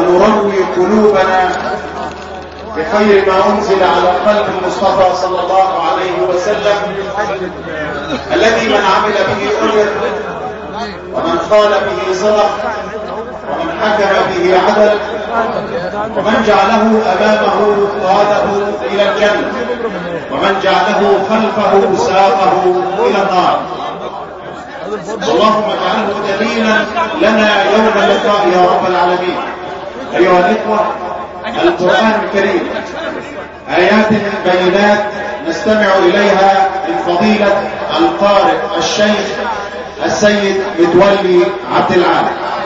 ونروي قلوبنا بخير ما أنزل على قلب المصطفى صلى الله عليه وسلم، الذي من عمل به أجر، ومن قال به صدق، ومن حكم به عدل، ومن جعله أمامه قاده إلى الجنة، ومن جعله خلفه ساقه إلى النار. اللهم اجعله دليلا لنا يوم اللقاء يا رب العالمين. أيها الإخوة، القرآن الكريم آيات بينات نستمع إليها من فضيلة القارئ الشيخ السيد متولي عبد العال.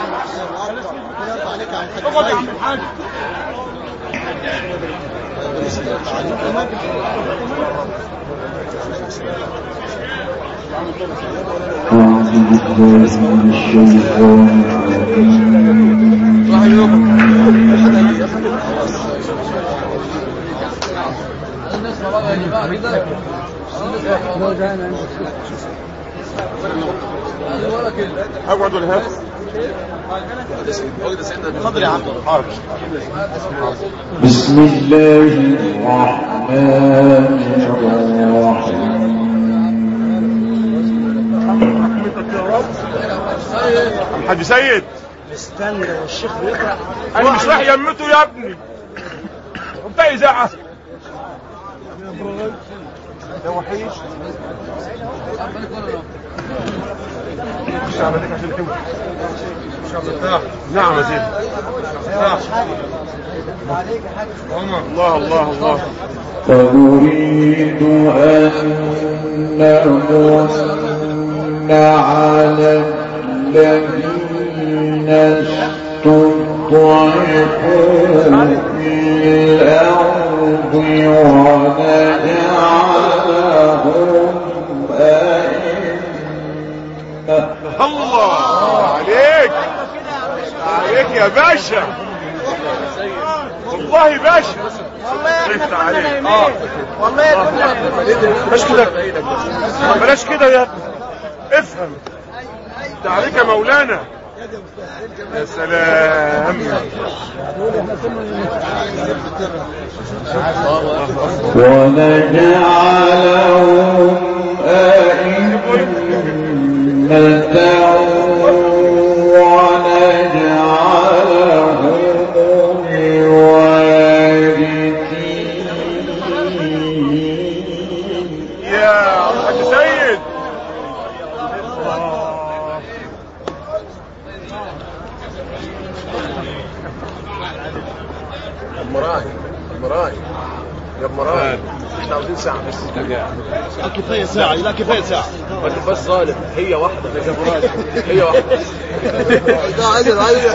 اقعد ولا هات؟ بسم الله الرحمن الرحيم. حاج سيد استنى الشيخ بيقرأ. انا مش راح يمته يا ابني. انت اذاعه يا وحيد نعم يا سيدي. الله الله الله. فنريد أن نمن على الذين استضعفوا في الأرض ونجعلهم أئمة. الله عليك عليك يا باشا، والله باشا. والله بلاش كده، بلاش كده يا ابني، افهم. انت عليك يا مولانا. يا سلام. ونجعلهم أئمة ونجعلهم الوارثين. يا حاج سيد المراي يا مراي، احنا عاوزين ساعة بس. لا كفاية ساعة، لا كفاية ساعة. بس ظالم، هي واحدة يا مراي، هي واحدة. ده عادل عادل.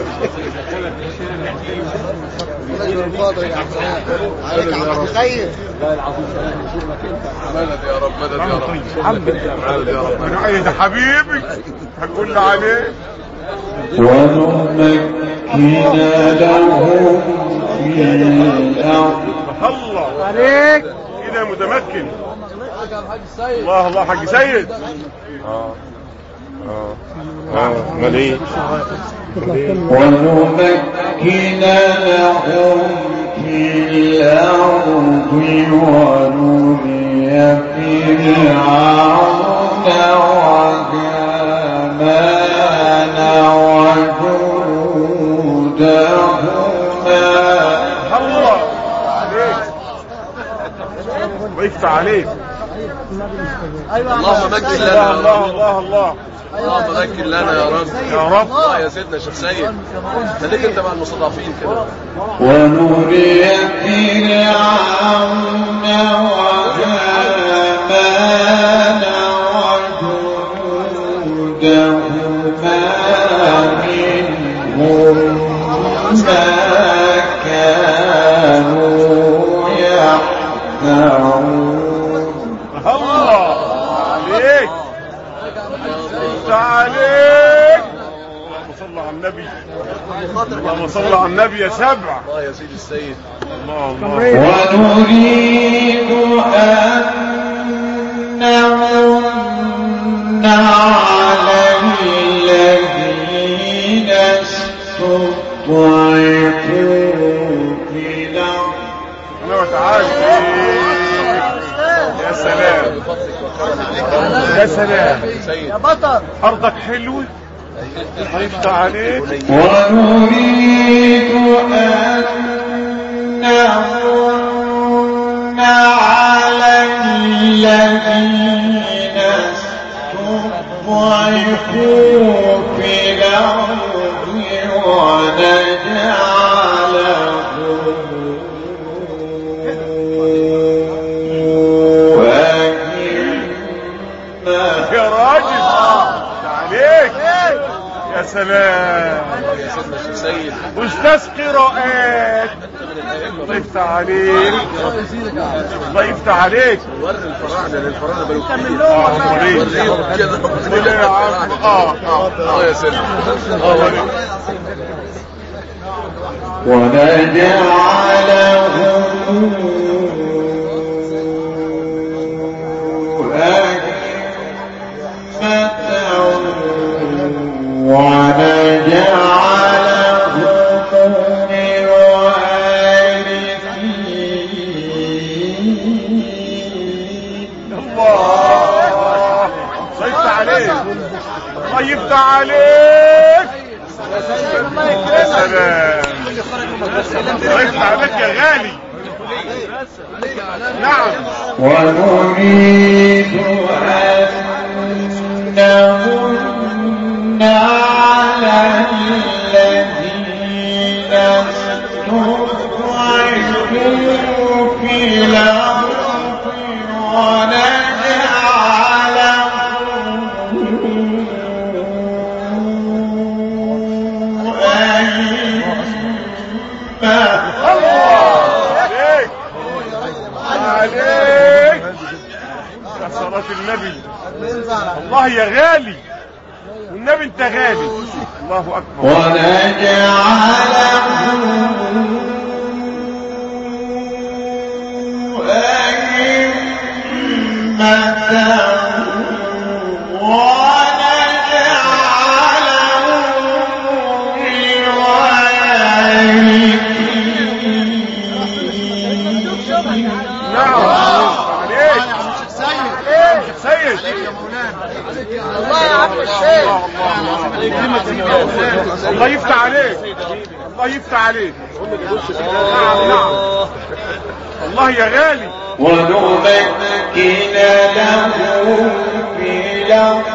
عليك عم تخيل. مدد يا رب، مدد يا رب، مدد يا رب. انا عايز حبيبي هنقول له عليه. ونمكن لهم في الأرض. الله عليك كده متمكن. الله الله حاج سيد. مليء. ونمكن لهم في الأرض ونري فرعون وهامان وجنودهما. الله عليك ويفتح عليك. اللهم مكن لنا يا رب. الله الله الله. اللهم مكن لنا يا رب يا رب. الله يا سيدنا شيخ سيد، خليك انت مع المستضعفين كده. ونري فرعون وهامان وجنودهما منهم ما كانوا يحذرون. الله عليك عليك. اللهم صل على النبي، اللهم صل على النبي يا سبع. الله يا سيدي السيد. الله الله. ونريد أن نمن على الذين انا وتعالى. يا سلام يا سلام يا بطل. ارضك حلوه. يفتح عليك. ونريد أن نمن على الذين استضعفوا في الأرض يا راجل عليك. يا سلام استاذ قراءات. الله يفتح عليك. الله يفتح عليك. يا سلام. الله يفتح عليك. يا سلام. الله يفتح عليك يا غالي. نعم. ونريد أن نمن على الذين استضعفوا في الأرض عليك يا صلاة النبي. الله يا غالي والنبي انت غالي. الله اكبر. ونجعلهم الله يفتح عليك. الله يفتح عليك. نعم نعم. الله يا غالي. ونمكن له في الأرض.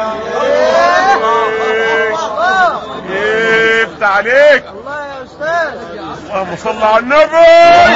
يفتح عليك. الله يا أستاذ. اللهم صل على النبي.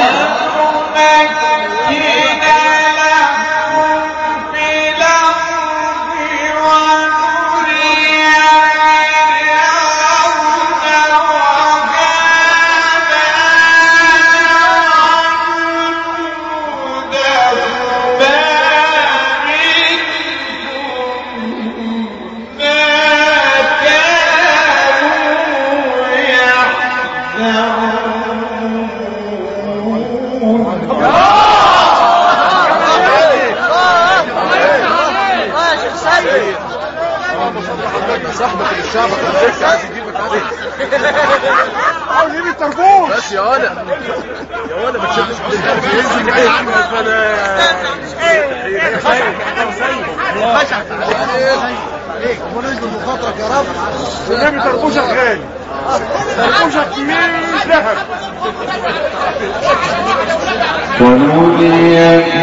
صاحبك اللي الشعبك عايز يجيبك عليك. عاوز يجيب التربوش بس يا ولا يا ولا ما تشدش ينزل يا عم. يا بخاطرك يا رب. والنبي تربوشك غالي. تربوشك من ذهب. ونودي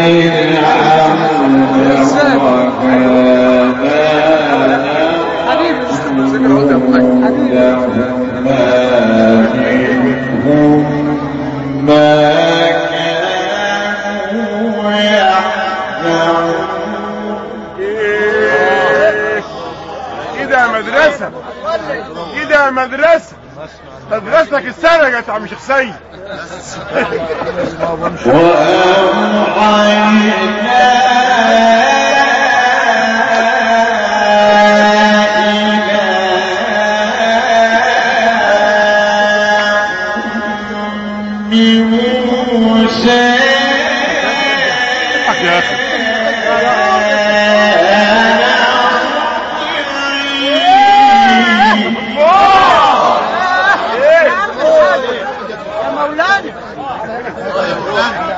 كده مدرسة. كده مدرسة. مدرستك السنة يا عم شيخ سيد.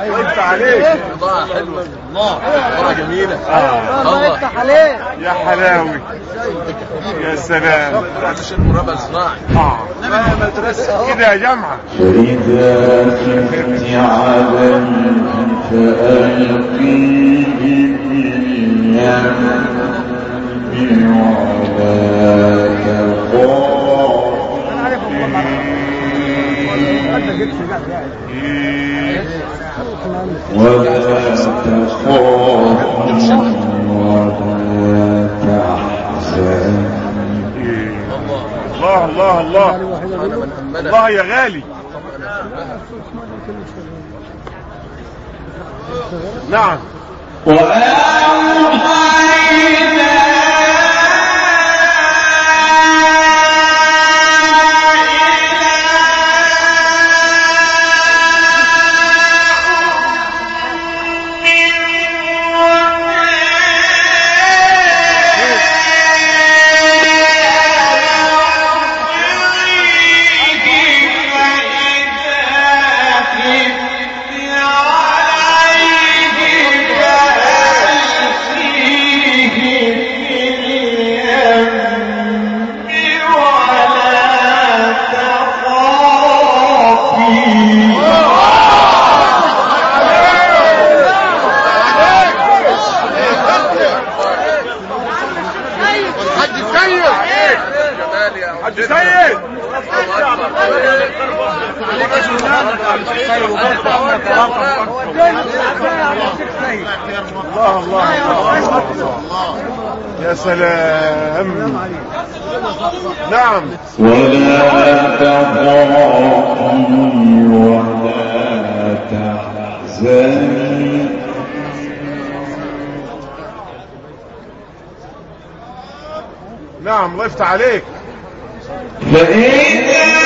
وقفت عليك. بضاعة حلوة الله، بضاعة جميلة. الله يفتح عليك يا حلاوي يا سلام. مش المرابع الصناعي. مدرسة كده يا جامعة. فإذا كنت عدم فألقيه باليم ولا تخاف ولا تحزن. الله الله الله الله يا غالي. نعم. الله الله الله يا سلام. نعم. ولا تخافي ولا تحزني. نعم الله يفتح عليك. فإذا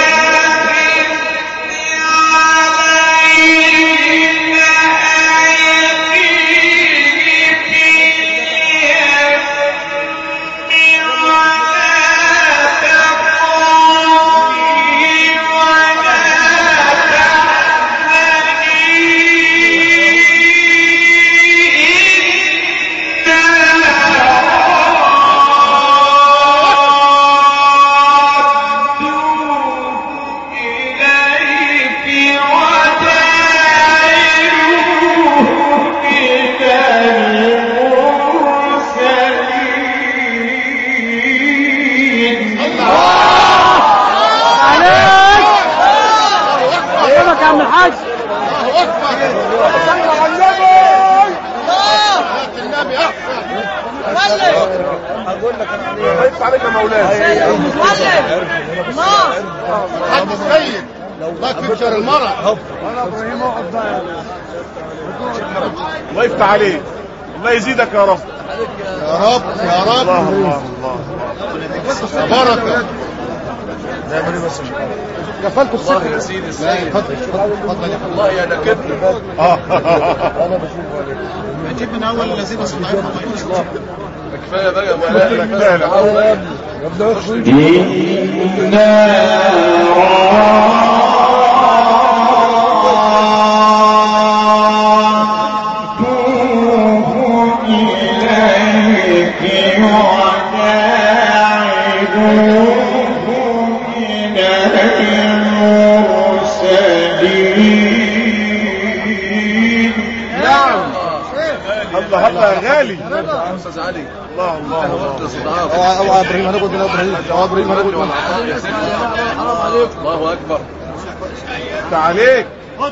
الله يفتح عليك. الله يزيدك يا رب يا رب يا رب. الله الله الله بركة. قفلت الله يا سيدي السيد. الله يا نكدنا. اجيب من اول الذين صنعوا. كفايه بقى ولا الله الله يا غالي. استاذ علي. الله الله اوعى ابراهيم هناخد من ابراهيم. ابراهيم هناخد من الله اكبر. تعاليك.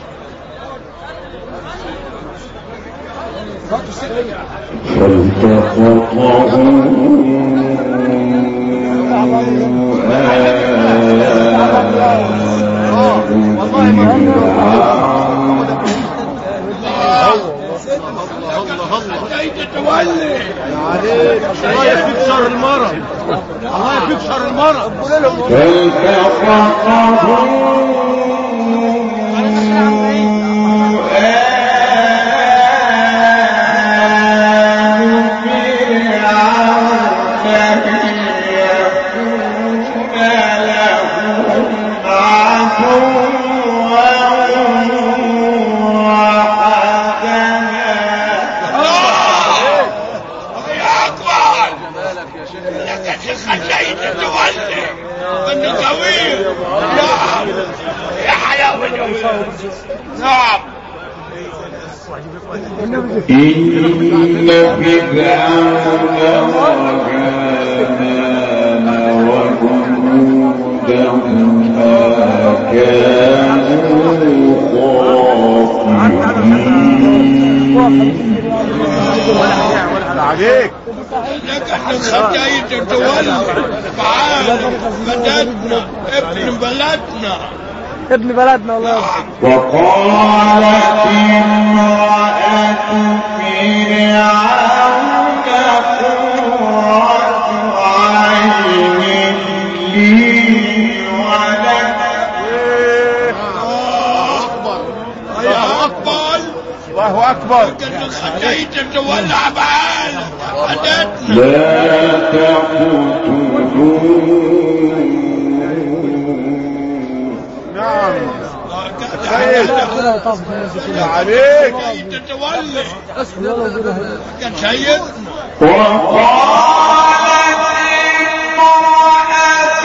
الله يكفيك شر المرض. الله يكفيك شر المرض. وعدوا نعم. إن فرعون وهامان وجنودهما كانوا خاطئين. عليك نجح الخطايا تتولى معانا بلدنا ابن بلدنا ابن بلدنا والله. وقالت امرأة فرعون قرة عين لي ولك. الله أكبر الله اكبر. كان الخطايا تتولى معانا بلدنا. لا تقتلوه. نعم سيد عليك. تتولى كان سيدنا. وقالت امرأة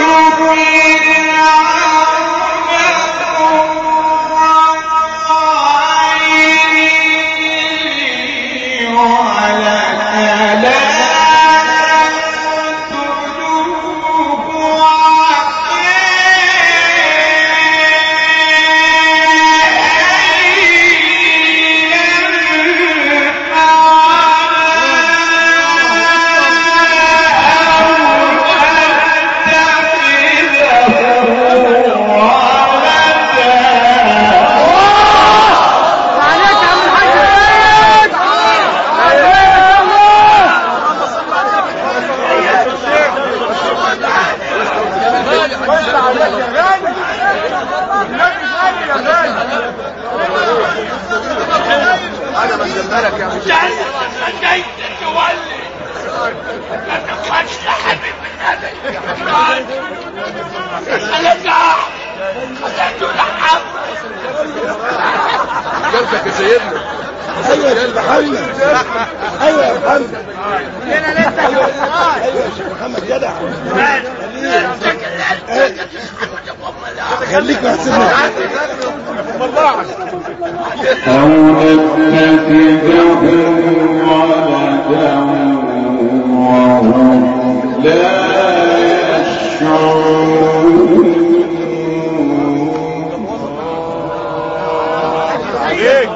جلدك يا سيدنا. ايوه يا محمد. ايوه يا محمد. هنا لسه ايوه يا محمد جدع. خليك محسن. أو نتخذه ولدا وهم لا يشعرون. عليك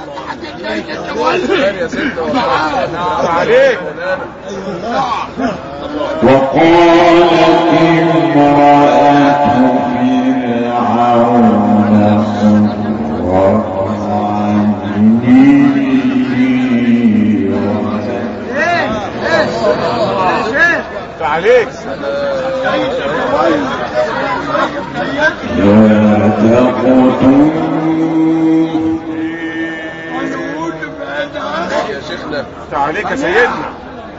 عليك. وقالت امرأة فرعون قرة عين لي ولك. عليك. لا تقتلوه. يا شيخنا. عليك يا سيدنا.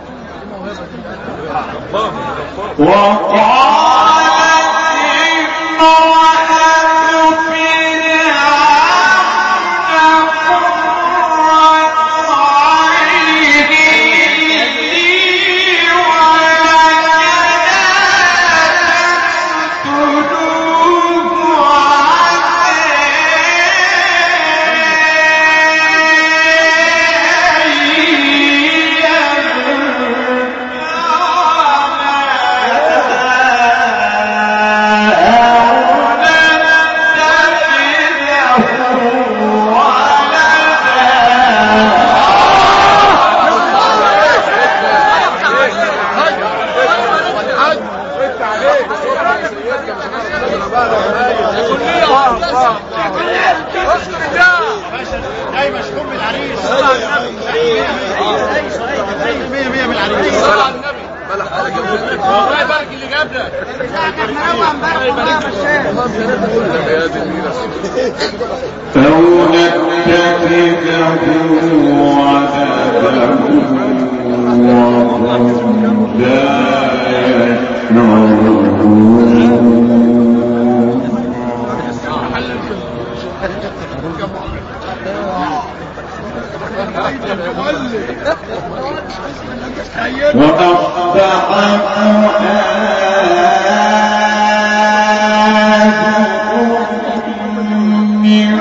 جاي مشكوم من العريس. مية مية من العريس. الله يبارك اللي جاب لك. أو نتخذه ولدا وهم لا يشعرون. وأصبح فؤاد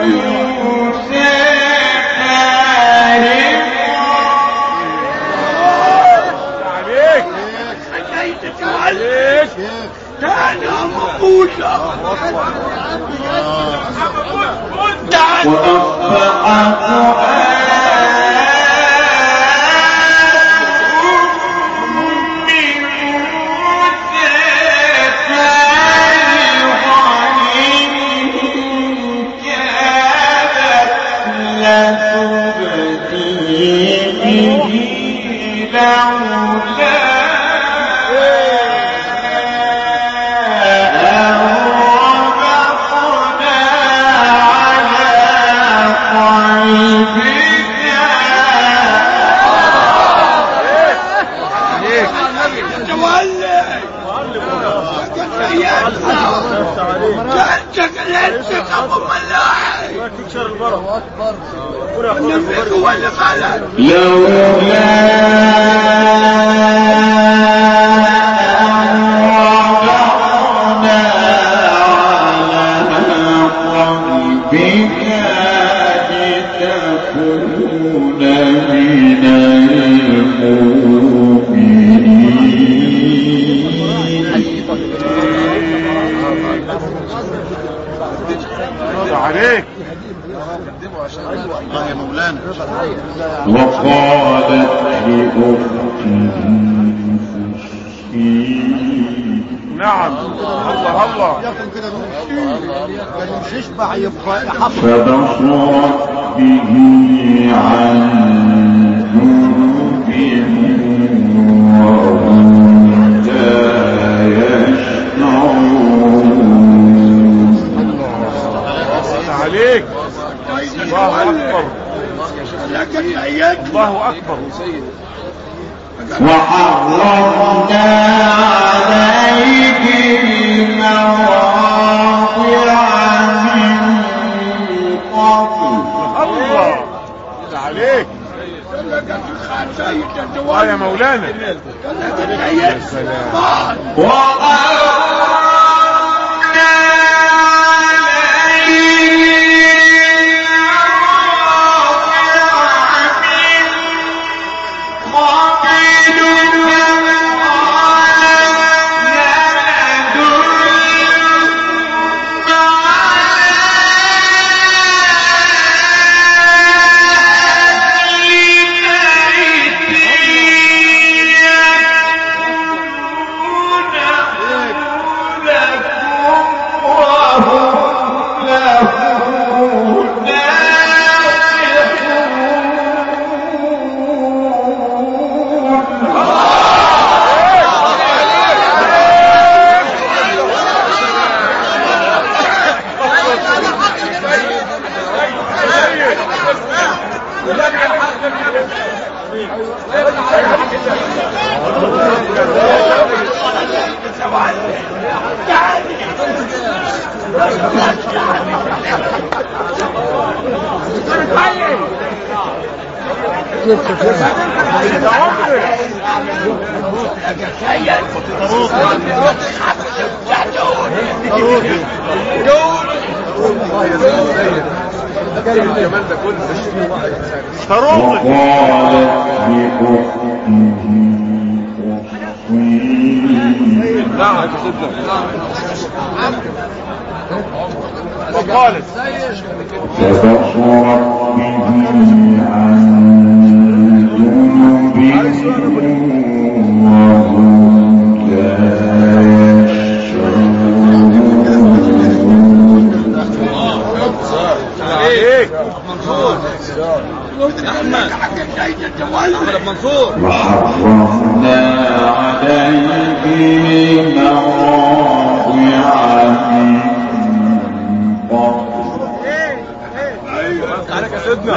فبصرت به عن جنوبهم وهم لا يشعرون. عليك الله أكبر الله أكبر. وحرمنا عليك المواضع عليك يا مولانا. يا سلام. فبصرت به عن جنوبهم وهم لا يشعرون. وحرمنا عليه مواضع من عليك يا سيدنا.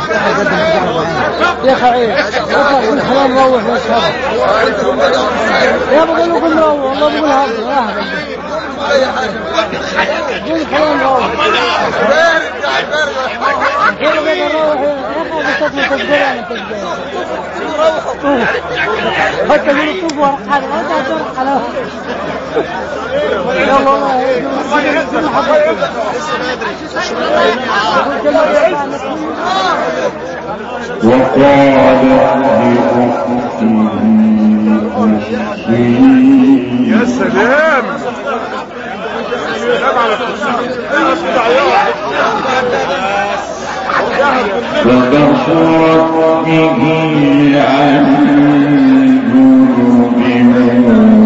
يا خعيل اطلع كل حلال نروح نشرب يا بقول له كل نروح والله بقول هذا كل حلال نروح يا بقول نروح يا اخي حتى من الطوب حاجه ما تعرف حلاوه يلا والله يا سلام على فبصرت به عن جنوبهم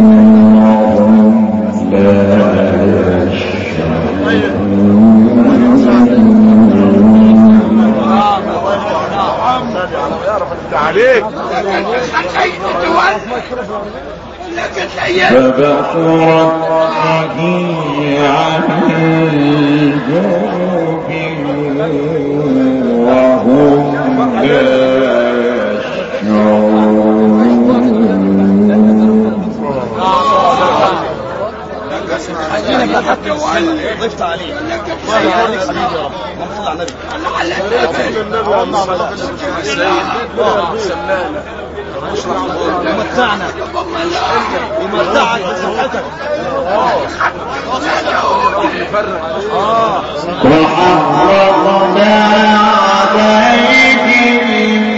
وهم لا عليك فبصرت به عن جنوبهم وهم لا ضفت عليه الله يخليك حبيبي يا رب صل على النبي ومتعنا ومتعك بصحتك وحرمنا عليهم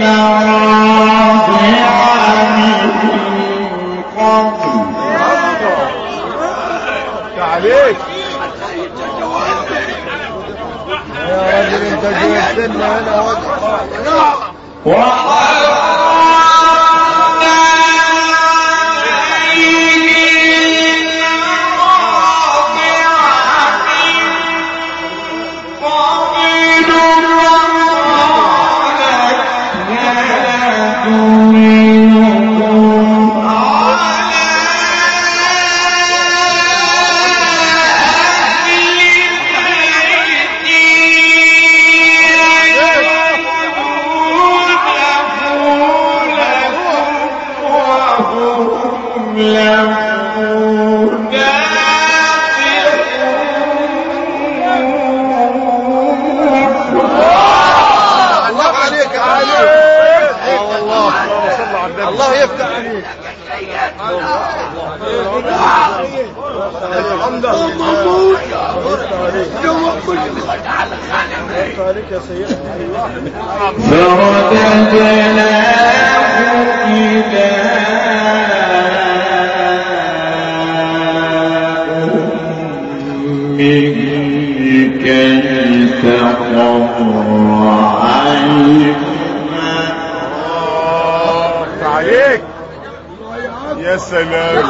المراضع من قبل عليك يا راجل انت جوزتنا هنا الله يفتح عليك عليك يا سلام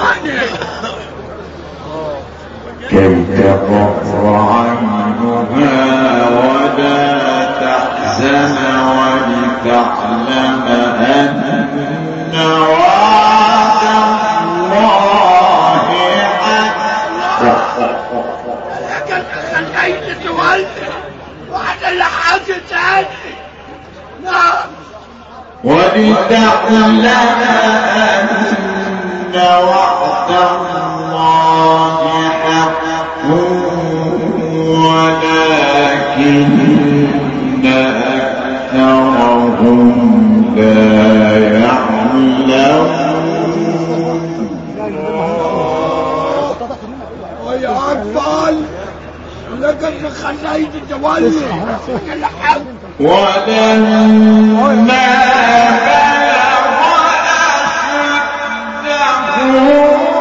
كي تقر عينها ولا تحزن ولتعلم أن وعد الله حق. لكن خليت تولد وعد اللي حاجة تاني. نعم ولتعلم أن وعد الله حق ولكن أكثرهم لا يعلمون. ويا أطفال لقد خليت تولد الحق ولما بلغ أشده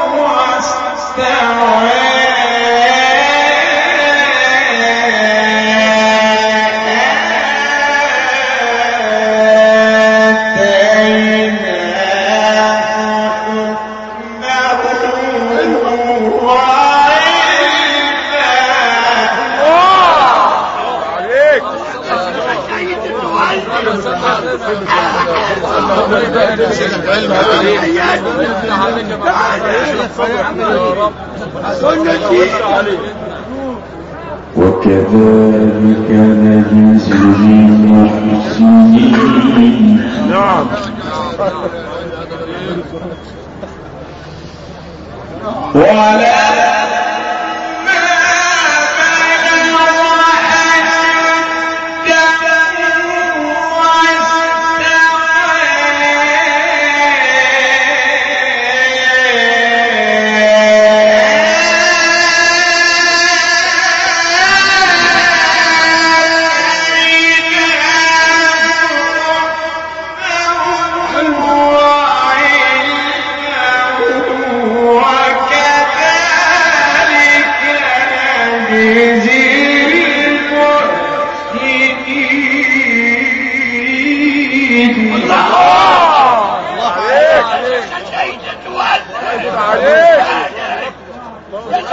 واستوى وكذلك نجزي المحسنين. نعم.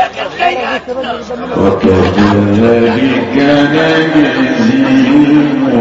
وكذلك نجزي